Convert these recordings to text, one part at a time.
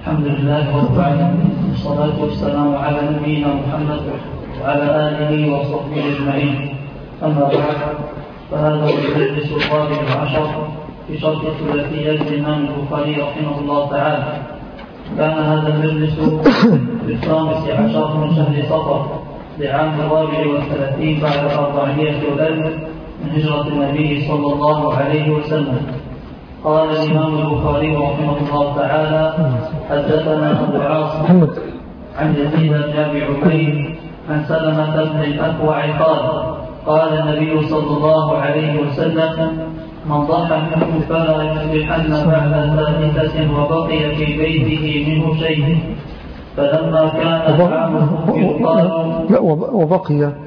الحمد لله رب العالمين، والصلاة والسلام على نبينا محمد وعلى آله وصحبه أجمعين. أما بعد، فهذا هو المجلس الرابع عشر في شرح ثلاثيات الإمام البخاري رحمه الله تعالى. كان هذا المجلس في 15 من شهر صفر لعام 34 بعد 400 وألف من هجرة النبي صلى الله عليه وسلم. قال الإمام البخاري رحمه الله تعالى: حدثنا أبو عاصم عن يزيد بن أبي عبيد عن سلمة بن الأكوع قال النبي صلى الله عليه وسلم: من ضحى منكم فلا يصبحن بعد ثالثة وبقي في بيته منه شيء. فلما كان عامه وبقي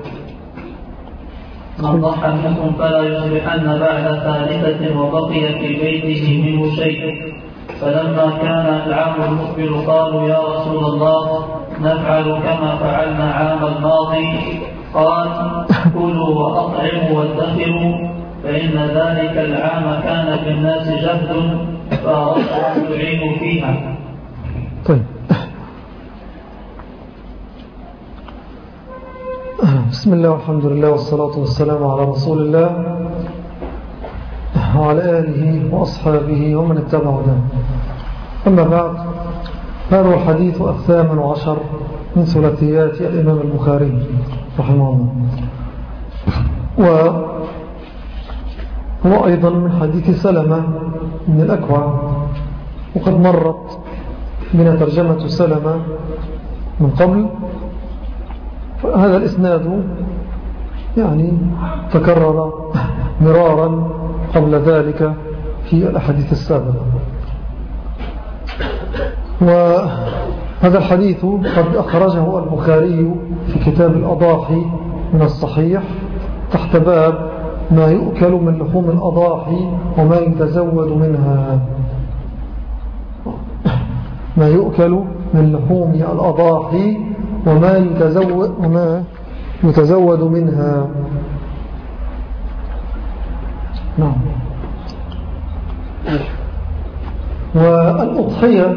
من ضحى منكم فلا يصبحن بعد ثالثة وبقي في بيته منه شيء. فلما كان العام المقبل قالوا: يا رسول الله، نفعل كما فعلنا عام الماضي. قال: كلوا وأطعموا وادخروا، فإن ذلك العام كان في الناس جهد فأردت أن تعينوا فيها. طيب، بسم الله والحمد لله والصلاة والسلام على رسول الله وعلى آله وأصحابه ومن اتبعه ده. أما بعد، هذا الحديث 18 من ثلاثيات الإمام البخاري رحمه الله، وهو أيضا من حديث سلمة من الأكوع. وقد مرت من ترجمة سلمة من قبل، هذا الإسناد يعني تكرر مرارا قبل ذلك في الأحاديث السابقة. وهذا الحديث قد أخرجه البخاري في كتاب الأضاحي من الصحيح تحت باب ما يؤكل من لحوم الأضاحي وما يتزود منها. ما يؤكل من لحوم الأضاحي وما يتزود منها. نعم. والأضحية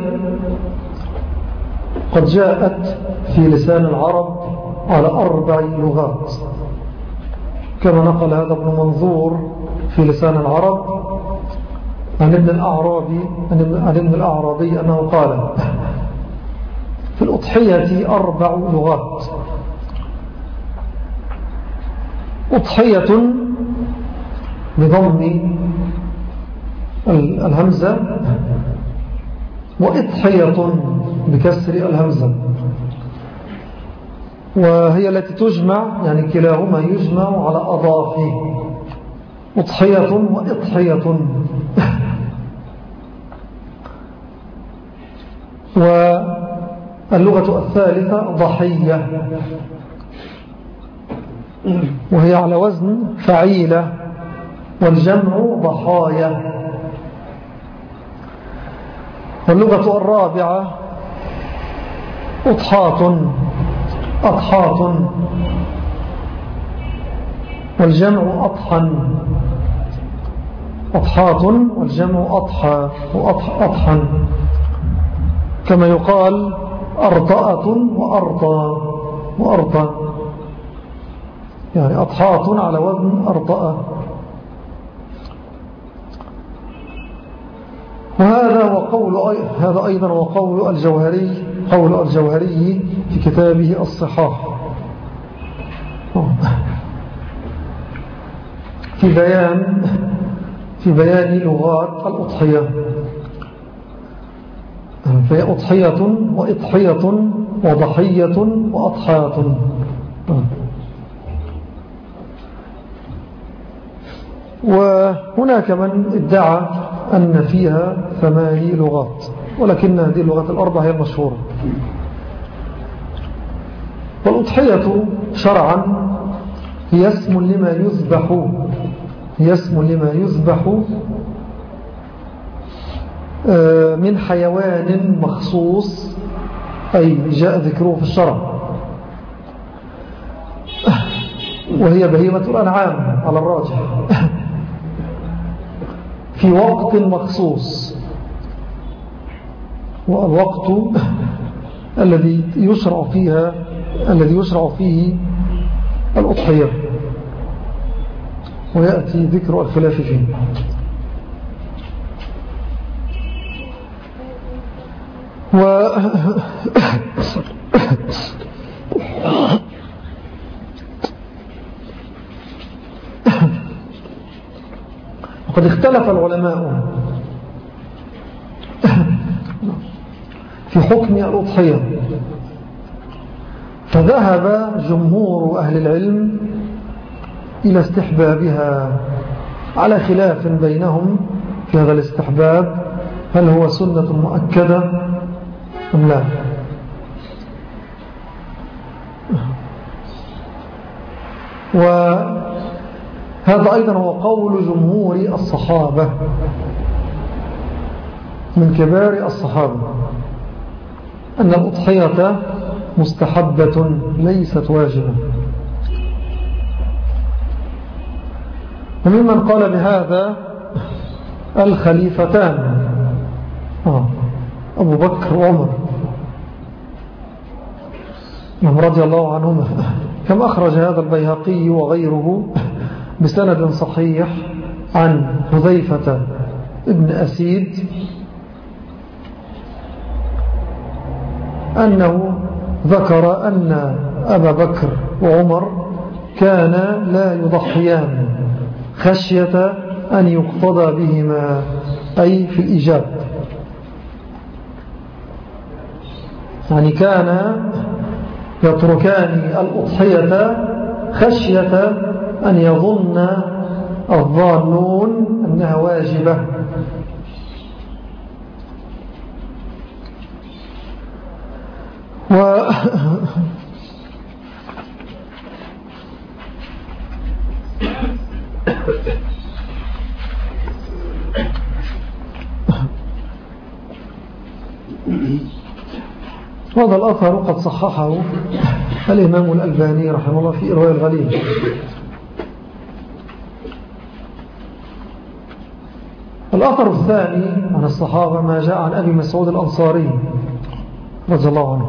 قد جاءت في لسان العرب على 4 لغات، كما نقل هذا ابن منظور في لسان العرب عن ابن الأعرابي أنه قال: في الأضحية 4 لغات: أضحية بضم الهمزة، وإضحية بكسر الهمزة، وهي التي تجمع، يعني كلاهما يجمع على أضاحي، أضحية وإضحية. واللغة الثالثة ضحية، وهي على وزن فعيلة، والجمع ضحايا. واللغة الرابعة أضحاة، والجمع أضحا، أضحاة والجمع أضحى وأضحا، كما يقال أرطأة وأرطى، يعني أضحاة على وزن أرطأة. هذا أيضا وقول الجوهري في كتابه الصحاح في بيان لغات الأضحية. فهي أضحية وإضحية وضحية وأضحاة. وهناك من ادعى أن فيها 8 لغات، ولكن هذه اللغات ال4 هي المشهورة. والأضحية شرعا هي اسم لما يذبح من حيوان مخصوص، أي جاء ذكره في الشرع، وهي بهيمة الأنعام على الراجح، في وقت مخصوص. والوقت الذي يشرع فيه الأضحية، ويأتي ذكر الخلاف فيه. وقد اختلف العلماء في حكم الأضحية، فذهب جمهور أهل العلم إلى استحبابها على خلاف بينهم في هذا الاستحباب، هل هو سنة مؤكدة أم لا. وهذا أيضا هو قول جمهور الصحابة من كبار الصحابة، أن الأضحية مستحبة ليست واجبة. وممن قال بهذا الخليفتان أبو بكر وعمر رضي الله عنهما، كما أخرج هذا البيهقي وغيره بسند صحيح عن حذيفة ابن أسيد أنه ذكر أن أبا بكر وعمر كانا لا يضحيان خشية أن يقتضى بهما، أي في الإجاب، يعني كان يتركان الأضحية خشية أن يظن الظانون أنها واجبة. هذا الأثر قد صححه الإمام الألباني رحمه الله في إرواء الغليل. الأثر الثاني عن الصحابة ما جاء عن أبي مسعود الأنصاري رضي الله عنه،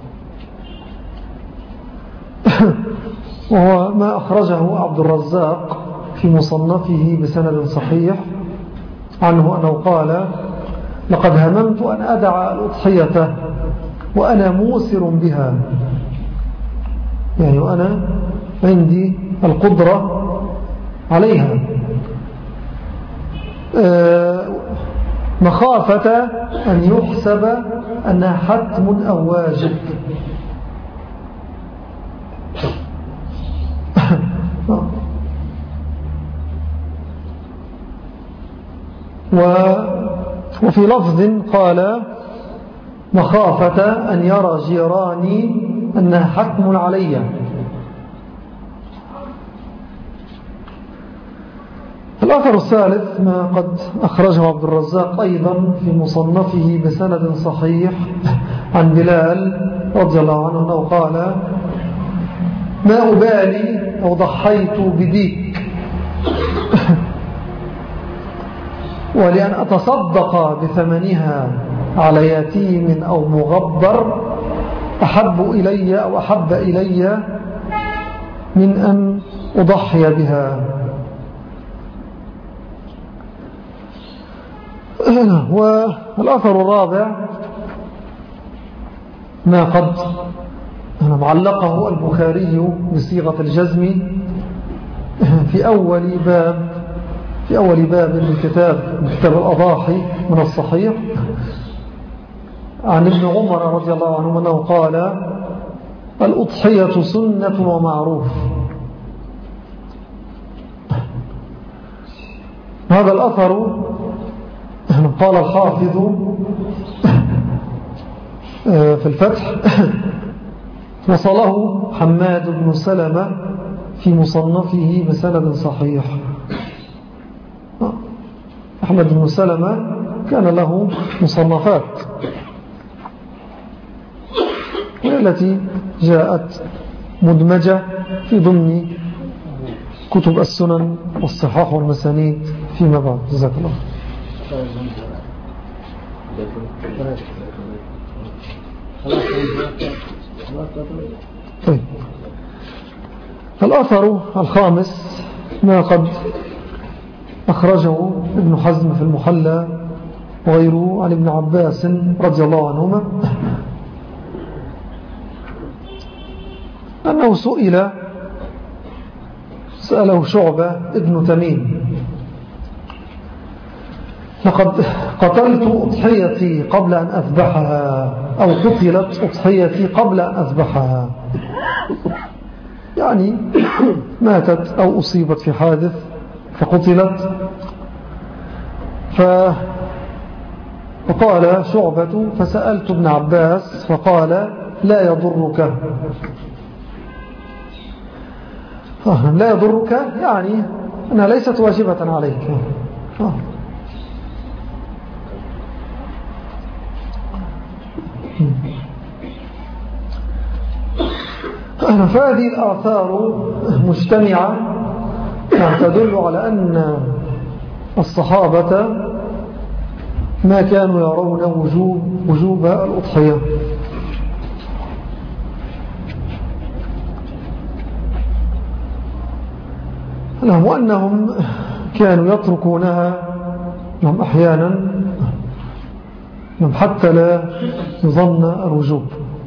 وهو ما أخرجه عبد الرزاق في مصنفه بسند صحيح عنه أنه قال: لقد هممت أن أدع الأضحية وأنا موسر بها، يعني وأنا عندي القدرة عليها، مخافة أن يحسب أنها حتم أو واجب. وفي لفظ قال: مخافة أن يرى جيراني أنها حتم علي. الأثر الثالث ما قد أخرجه عبد الرزاق أيضا في مصنفه بسند صحيح عن بلال رضي الله عنه أنه قال: ما أبالي أو ضحيت بديك ولأن أتصدق بثمنها على يتيم أو مغبر أحب إلي أو أحب إلي من أن أضحي بها. والأثر الرابع ما قد معلقه البخاري بصيغة الجزم في أول باب من كتاب الأضاحي من الصحيح عن ابن عمر رضي الله عنه أنه قال: الأضحية سنة ومعروف. هذا الأثر قال الحافظ في الفتح: وصله حماد بن سلمة في مصنفه بسند صحيح. أحمد بن سلمة كان له مصنفات التي جاءت مدمجة في ضمن كتب السنن والصحاح والمسانيد فيما بعد. جزاك الله. طيب. الأثر الخامس ما قد أخرجه ابن حزم في المحلى وغيره عن ابن عباس رضي الله عنهما أنه سأله شعبة ابن تميم: لقد قتلت أضحيتي قبل أن أذبحها، أو قتلت أضحيتي قبل أن أذبحها، يعني ماتت أو أصيبت في حادث فقتلت. فقال شعبة: فسألت ابن عباس فقال: لا يضرك. لا يضرك يعني أنها ليست واجبة عليك. فهذه الآثار مجتمعة تدل على أن الصحابة ما كانوا يرون وجوب الأضحية، وأنهم كانوا يتركونها أحيانا حتى لا يظن الوجوب.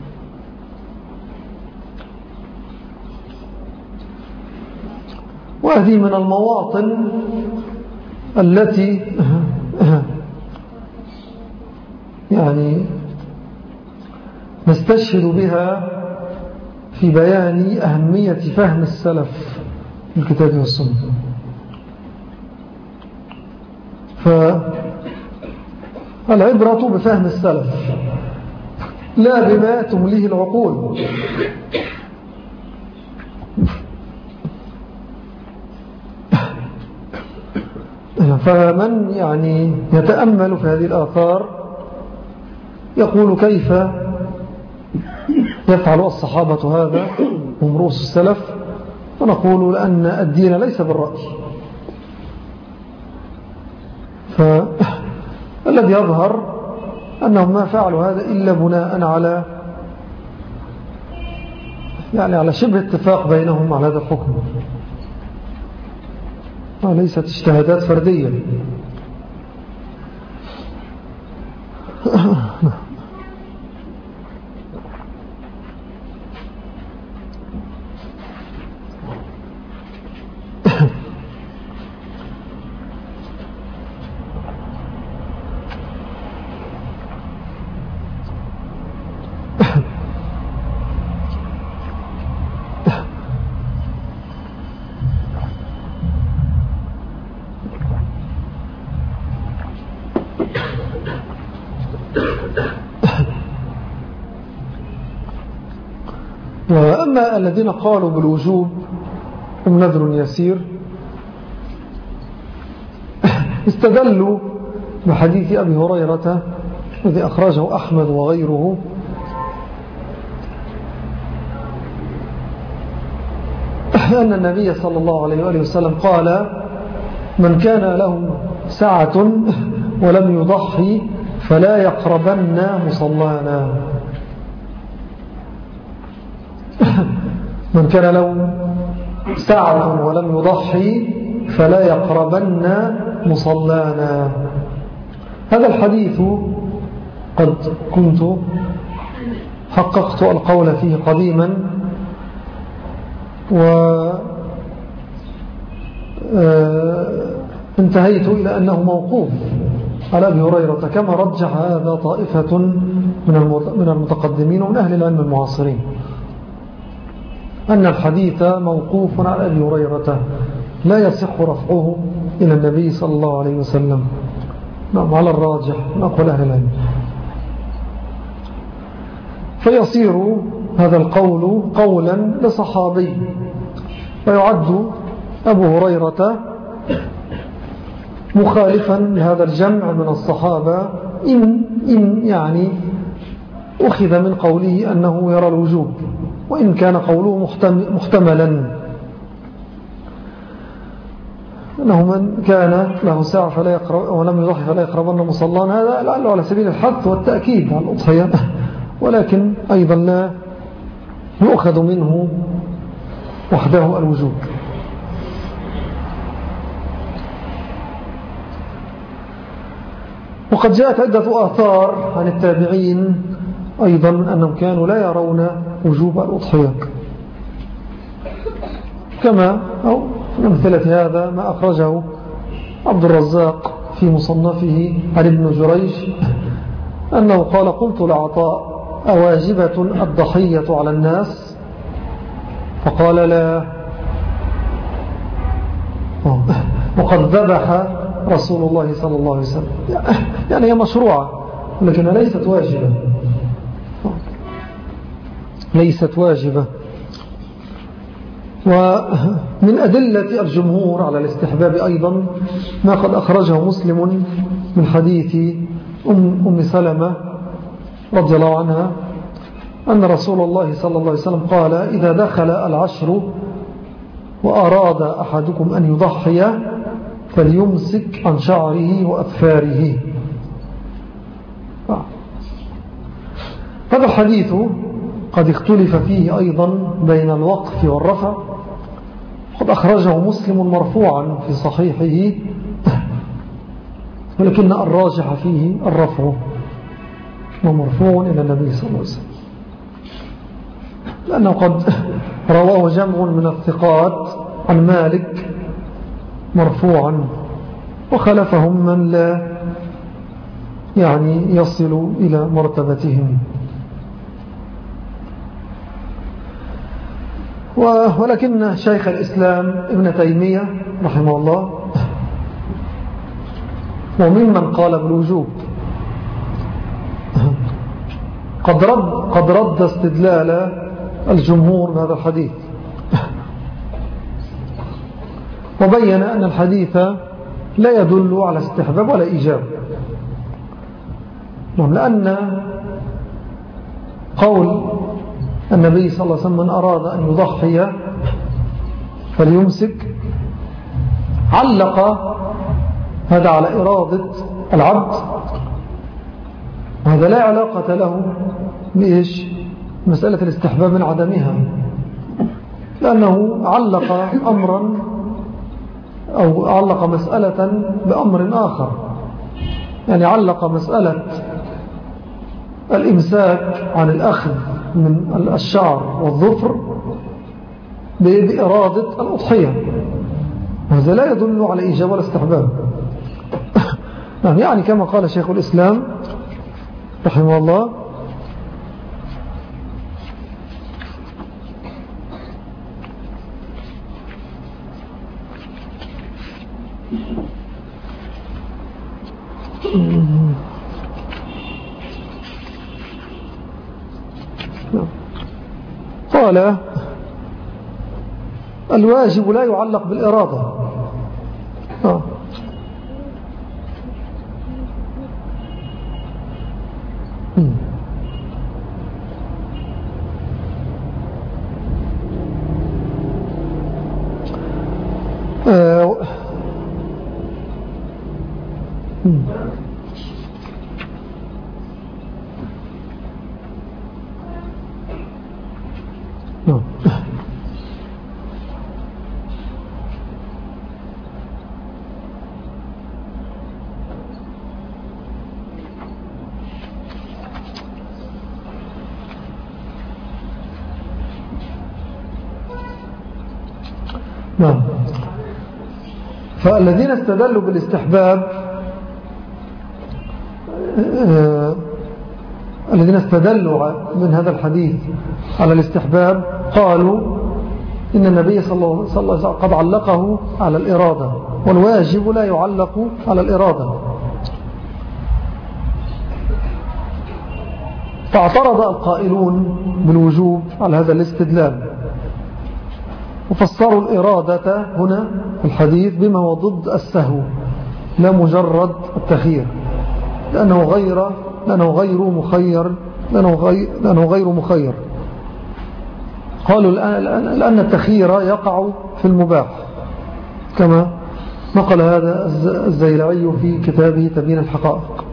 وهذه من المواطن التي يعني نستشهد بها في بيان أهمية فهم السلف في الكتاب والسنة. فالعبرة بفهم السلف لا بما تمليه العقول. فمن يعني يتأمل في هذه الآثار يقول: كيف يفعل الصحابة هذا هم رؤوس السلف؟ ونقول: لأن الدين ليس بالرأي. فالذي يظهر أنهم ما فعلوا هذا إلا بناء على شبه اتفاق بينهم على هذا الحكم، وليست اجتهادات فردية. وأما الذين قالوا بالوجوب هم نذر يسير، استدلوا بحديث أبي هريرة الذي أخرجه أحمد وغيره أن النبي صلى الله عليه وآله وسلم قال: من كان له ساعة ولم يضحي فلا يقربن مصلانا. من كان له ساعة ولم يضحي فلا يقربن مصلانا. هذا الحديث قد كنت حققت القول فيه قديما، انتهيت إلى أنه موقوف على أبي هريرة، كما رجح هذا طائفة من المتقدمين ومن أهل العلم المعاصرين، أن الحديث موقوف على أبي هريرة لا يصح رفعه إلى النبي صلى الله عليه وسلم. نعم، على الراجح من أقوال أهل العلم. فيصير هذا القول قولا لصحابي، ويعد أبو هريرة مخالفا لهذا الجمع من الصحابة إن يعني أخذ من قوله أنه يرى الوجوب، وإن كان قوله محتملا. أنه من كان له ساعة فلا يقرب ولم يضحي فلا يقربن مصلانا، هذا لعله على سبيل الحث والتأكيد على الأضحية، ولكن أيضا لا يؤخذ منه وحده الوجوب. وقد جاءت عدة آثار عن التابعين أيضا أنهم كانوا لا يرون وجوب الأضحية، كما أو من أمثلة هذا ما أخرجه عبد الرزاق في مصنفه عن ابن جريج أنه قال: قلت لعطاء: أواجبة الضحية على الناس؟ فقال: لا، وقد ذبح رسول الله صلى الله عليه وسلم. يعني هي مشروعة لكنها ليست واجبة، ليست واجبة. ومن أدلة الجمهور على الاستحباب أيضا ما قد أخرجه مسلم من حديث أم سلمة رضي الله عنها أن رسول الله صلى الله عليه وسلم قال: إذا دخل العشر وأراد أحدكم أن يضحي فليمسك عن شعره وأظفاره. هذا الحديث قد اختلف فيه أيضا بين الوقف والرفع، قد أخرجه مسلم مرفوعا في صحيحه، ولكن الراجح فيه الرفع ومرفوع إلى النبي صلى الله عليه وسلم، لأنه قد رواه جمع من الثقات عن مالك مرفوعا، وخلفهم من لا يعني يصل إلى مرتبتهم. ولكن شيخ الإسلام ابن تيمية رحمه الله وممن قال بالوجوب قد رد استدلال الجمهور بهذا الحديث، وبين أن الحديث لا يدل على استحباب ولا إيجاب، لأن قول النبي صلى الله عليه وسلم: من أراد أن يضحي فليمسك، علق هذا على إرادة العبد، وهذا لا علاقة له بإيش مسألة الاستحباب من عدمها، لأنه علق أمرا أو علق مسألة بأمر آخر، يعني علق مسألة الإمساك عن الأخذ من الشعر والظفر بإرادة الأضحية، وهذا لا يدل على إيجاب ولا استحباب. يعني كما قال شيخ الإسلام رحمه الله: قال: الواجب لا يعلق بالإرادة. نعم. فالذين استدلوا بالاستحباب الذين استدلوا من هذا الحديث على الاستحباب قالوا إن النبي صلى الله عليه وسلم قد علقه على الإرادة، والواجب لا يعلق على الإرادة. فاعترض القائلون بالوجوب على هذا الاستدلال، وفسروا الإرادة هنا في الحديث بما هو ضد السهو لا مجرد التخيير، لأنه غير مخير. قالوا لأن التخيير يقع في المباح كما نقل هذا الزيلعي في كتابه تبيين الحقائق.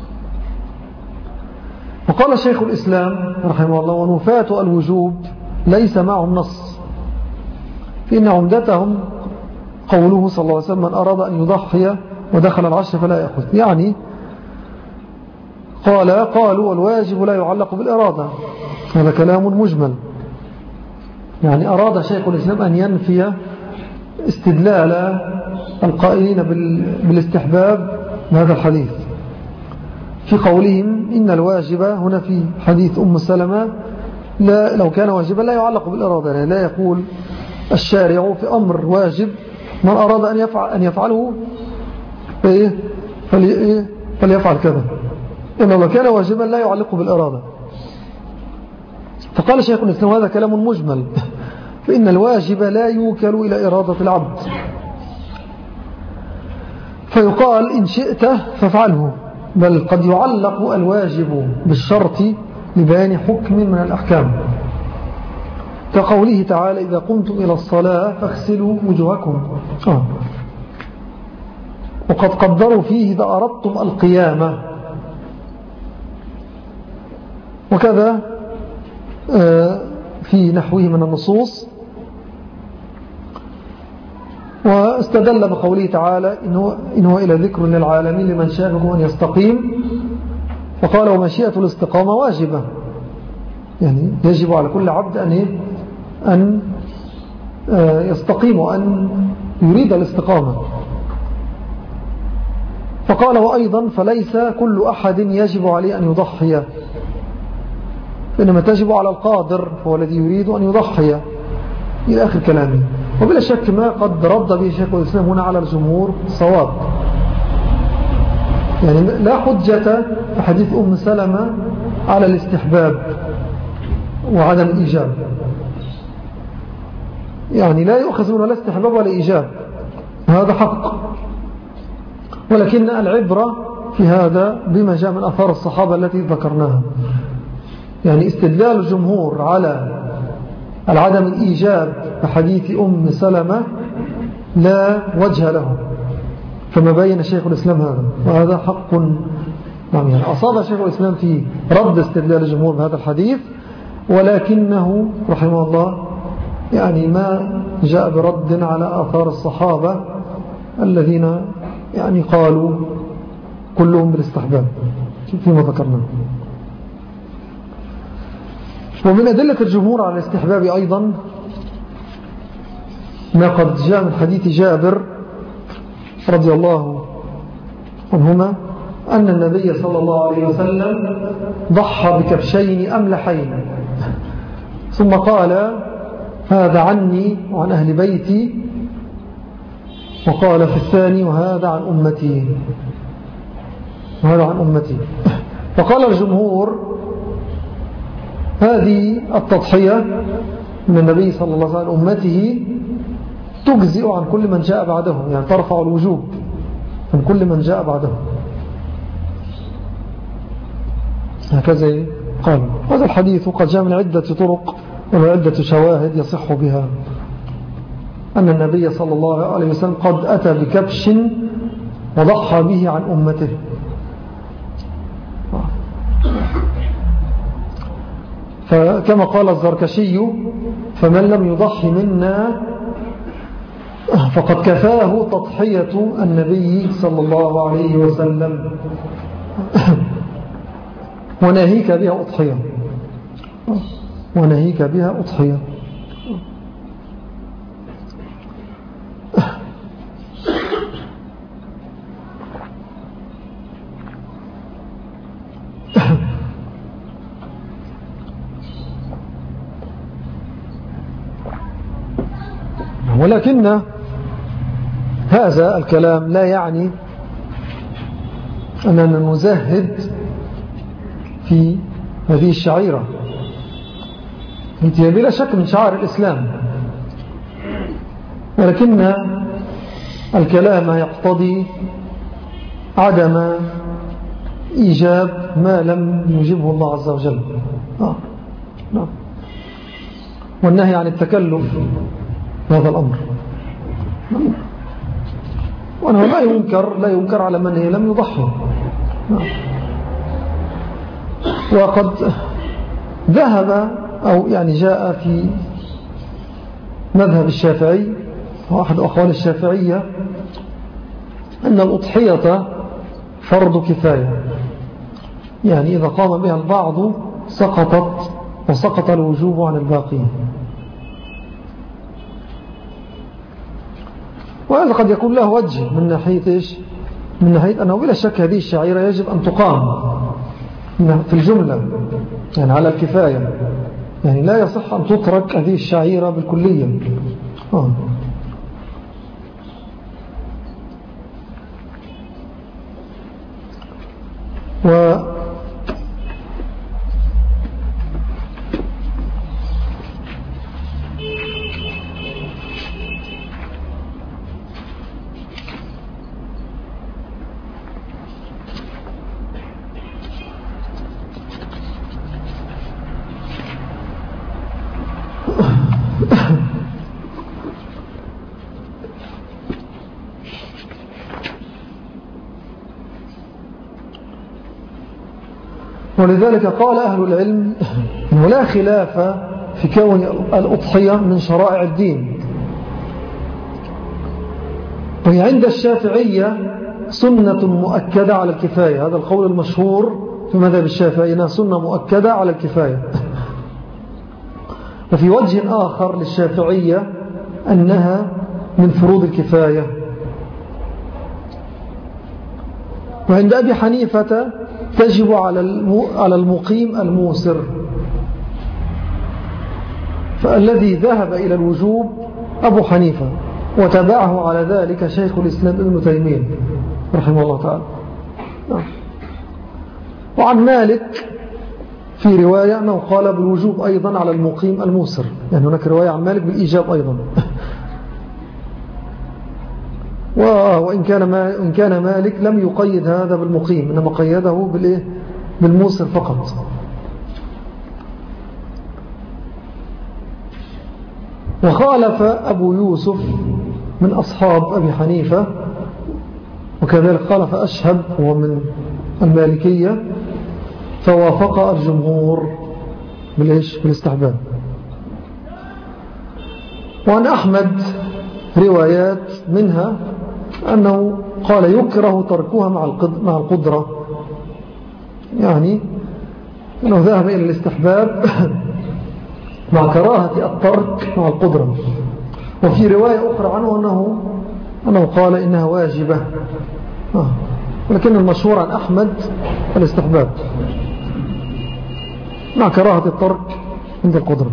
وقال شيخ الإسلام رحمه الله: ونفاة الوجوب ليس معهم نص، فإن عمدتهم قوله صلى الله عليه وسلم: من أراد أن يضحي ودخل العشر فلا يأخذ. يعني قالوا والواجب لا يعلق بالإرادة، هذا كلام مجمل. يعني أراد شيخ الإسلام أن ينفي استدلال القائلين بالاستحباب بهذا الحديث في قولهم إن الواجب هنا في حديث أم سلمة لو كان واجبا لا يعلق بالإرادة. يعني لا يقول الشارع في أمر واجب من أراد أن يفعله فليفعل كذا، إنه لو كان واجبا لا يعلق بالإرادة. فقال شيخ الإسلام: هذا كلام مجمل، فإن الواجب لا يوكل إلى إرادة العبد، فيقال إن شئت فافعله، بل قد يعلق الواجب بالشرط لبيان حكم من الأحكام، كقوله تعالى: إذا قمتم إلى الصلاة فاغسلوا وجوهكم. وقد قدروا فيه: إذا أردتم القيامة. وكذا في نحوه من النصوص. واستدل بقوله تعالى: إنه إلى ذكر للعالمين لمن شاء منكم أن يستقيم. فقال: ومشيئة الاستقامة واجبة، يعني يجب على كل عبد أن يستقيم وأن يريد الاستقامة. فقال: وأيضا فليس كل أحد يجب عليه أن يضحي، إنما تجب على القادر هو الذي يريد أن يضحي، إلى آخر كلامه. وبلا شك ما قد رد به شيخ الإسلام هنا على الجمهور صواب، يعني لا حجة في حديث أم سلمة على الاستحباب وعدم الإيجاب، يعني لا يؤخذ منه لا استحباب ولا إيجاب، هذا حق. ولكن العبرة في هذا بما جاء من أثار الصحابة التي ذكرناها، يعني استدلال الجمهور على العدم الإيجاب بحديث أم سلمة لا وجه له، كما بين شيخ الإسلام هذا، وهذا حق. يعني أصاب شيخ الإسلام في رد استدلال الجمهور بهذا الحديث، ولكنه رحمه الله يعني ما جاء برد على آثار الصحابة الذين يعني قالوا كلهم بالاستحباب فيما ذكرنا. ومن أدلة الجمهور على الاستحباب أيضا ما قد جاء من حديث جابر رضي الله عنهما أن النبي صلى الله عليه وسلم ضحى بكبشين أملحين، ثم قال: هذا عني وعن أهل بيتي، وقال في الثاني: وهذا عن أمتي، وهذا عن أمتي. فقال الجمهور: هذه التضحية من النبي صلى الله عليه وسلم أمته تجزئ عن كل من جاء بعده، يعني ترفع الوجوب عن كل من جاء بعده، هكذا قال. هذا الحديث قد جاء من عدة طرق وعدة شواهد يصح بها أن النبي صلى الله عليه وسلم قد أتى بكبش وضحى به عن أمته. فكما قال الزركشي: فمن لم يضحي منا فقد كفاه تضحية النبي صلى الله عليه وسلم، وناهيك بها أضحية، وناهيك بها أضحية. ولكن هذا الكلام لا يعني أننا نزهد في هذه الشعيرة، هي بلا شك من شعائر الإسلام، ولكن الكلام يقتضي عدم إيجاب ما لم يجبه الله عز وجل، والنهي عن التكلف هذا الأمر. وأنه لا ينكر على من لم يضحي. وقد ذهب أو يعني جاء في مذهب الشافعي وأحد أقوال الشافعية أن الأضحية فرض كفاية، يعني إذا قام بها البعض سقطت وسقط الوجوب عن الباقين. وهذا قد يكون له وجه من ناحية إيش؟ من ناحية أنه بلا شك هذه الشعيرة يجب أن تقام في الجملة، يعني على الكفاية، يعني لا يصح أن تترك هذه الشعيرة بالكلية. ولذلك قال أهل العلم ولا خلاف في كون الأضحية من شرائع الدين، وهي عند الشافعية سنة مؤكدة على الكفاية. هذا القول المشهور في مذهب الشافعي أنها سنة مؤكدة على الكفاية. وفي وجه آخر للشافعية أنها من فروض الكفاية. وعند أبي حنيفة تجب على المقيم الموسر، فالذي ذهب إلى الوجوب أبو حنيفة، وتبعه على ذلك شيخ الإسلام ابن تيمية رحمه الله تعالى. وعن مالك في رواية أنه قال بالوجوب أيضا على المقيم الموسر، يعني هناك رواية عن مالك بالإيجاب أيضا. وإن كان مالك لم يقيد هذا بالمقيم، إنما قيده بالموسر فقط. وخالف أبو يوسف من أصحاب أبي حنيفة، وكذلك خالف أشهب هو من المالكية، فوافق الجمهور بالاستحباب. وعن أحمد روايات منها أنه قال يكره تركها مع القدرة، يعني أنه ذهب إلى الاستحباب مع كراهة الترك مع القدرة. وفي رواية أخرى عنه أنه قال إنها واجبة، ولكن المشهور عن أحمد الاستحباب مع كراهة الترك عند القدرة.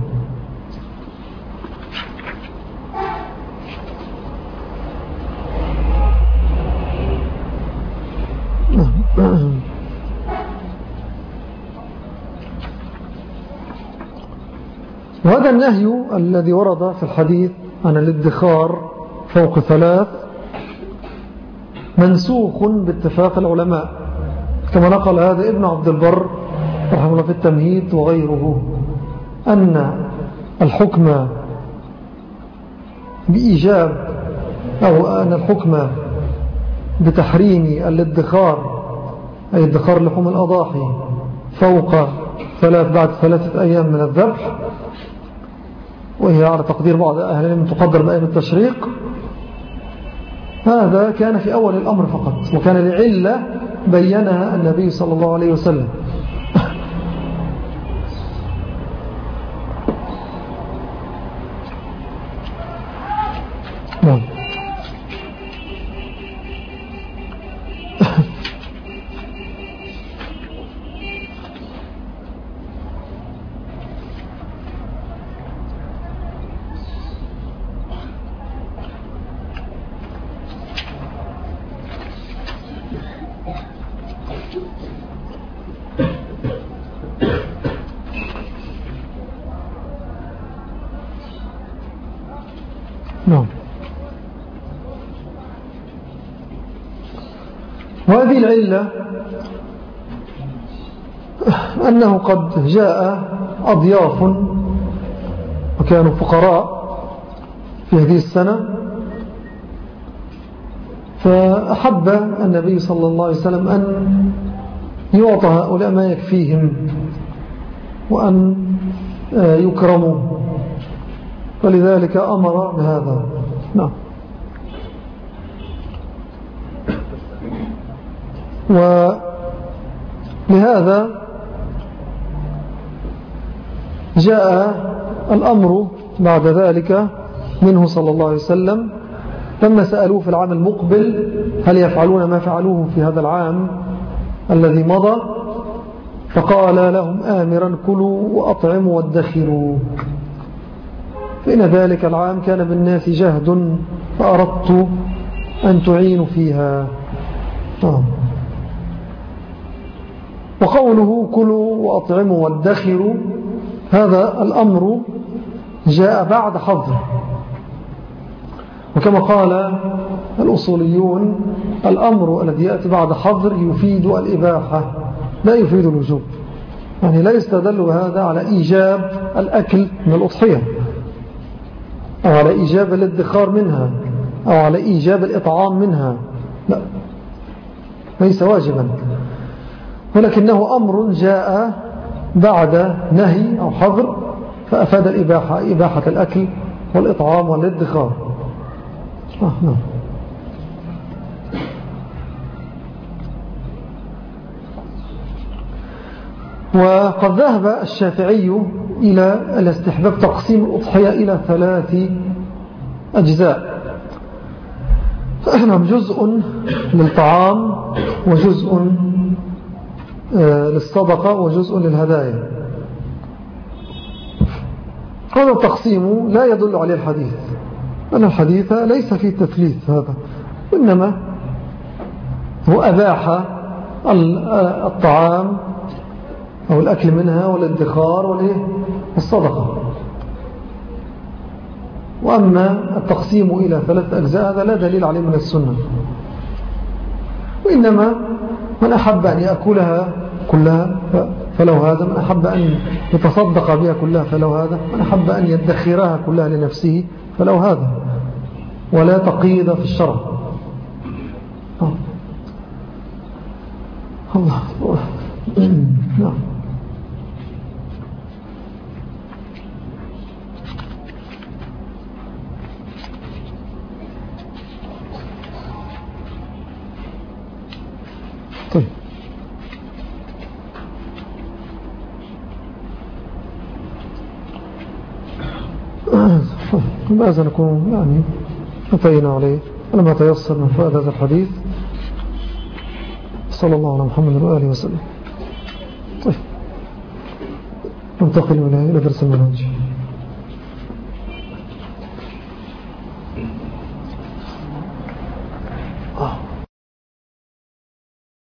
وهذا النهي الذي ورد في الحديث عن الادخار فوق 3 منسوخ باتفاق العلماء، كما نقل هذا ابن عبد البر رحمه الله في التمهيد وغيره، أن الحكم بإيجاب أو أن الحكم بتحريم الادخار، أي ادخار لحوم الأضاحي فوق 3 بعد 3 أيام من الذبح، وهي على تقدير بعض أهل العلم تقدر بأيام التشريق. هذا كان في أول الأمر فقط، وكان لعلة بينها النبي صلى الله عليه وسلم. نعم. نعم. وهذه العلة أنه قد جاء أضياف وكانوا فقراء في هذه السنة، فأحب النبي صلى الله عليه وسلم أن يعطى هؤلاء ما يكفيهم وأن يكرموا، ولذلك أمر بهذا. نعم. ولهذا جاء الأمر بعد ذلك منه صلى الله عليه وسلم لما سألوه في العام المقبل هل يفعلون ما فعلوه في هذا العام الذي مضى، فقال لهم آمرا كلوا وأطعموا وادخروا، فإن ذلك العام كان بالناس جهد فأردت أن تعينوا فيها. وقوله كلوا وأطعموا وادخروا هذا الأمر جاء بعد حظر، وكما قال الأصوليون الأمر الذي يأتي بعد حظر يفيد الإباحة لا يفيد الوجوب، يعني لا يستدل هذا على إيجاب الأكل من الأضحية أو على إيجاب الادخار منها أو على إيجاب الإطعام منها، لا، ليس واجبا، ولكنه أمر جاء بعد نهي أو حظر فأفاد الإباحة، إباحة الأكل والإطعام والادخار. نعم. وقد ذهب الشافعي إلى الاستحباب تقسيم الأضحية إلى 3 أجزاء، جزء للطعام وجزء للصدقة وجزء للهدايا. هذا التقسيم لا يدل عليه الحديث، أن الحديث ليس فيه تثليث هذا، إنما هو أباح الطعام أو الأكل منها والادخار والصدقة. وأما التقسيم إلى 3 أجزاء هذا لا دليل عليه من السنة، وإنما من أحب أن يأكلها كلها فلو هذا، من أحب أن يتصدق بها كلها فلو هذا، من أحب أن يدخرها كلها لنفسه فلو هذا، ولا تقييد في الشرع. الله. نعم. طيب. ماذا نكون يعني أتينا عليه لما تيسر من فؤاد هذا الحديث. صلى الله على محمد وآله وسلم. طيب ننتقل إلى درس المنهج.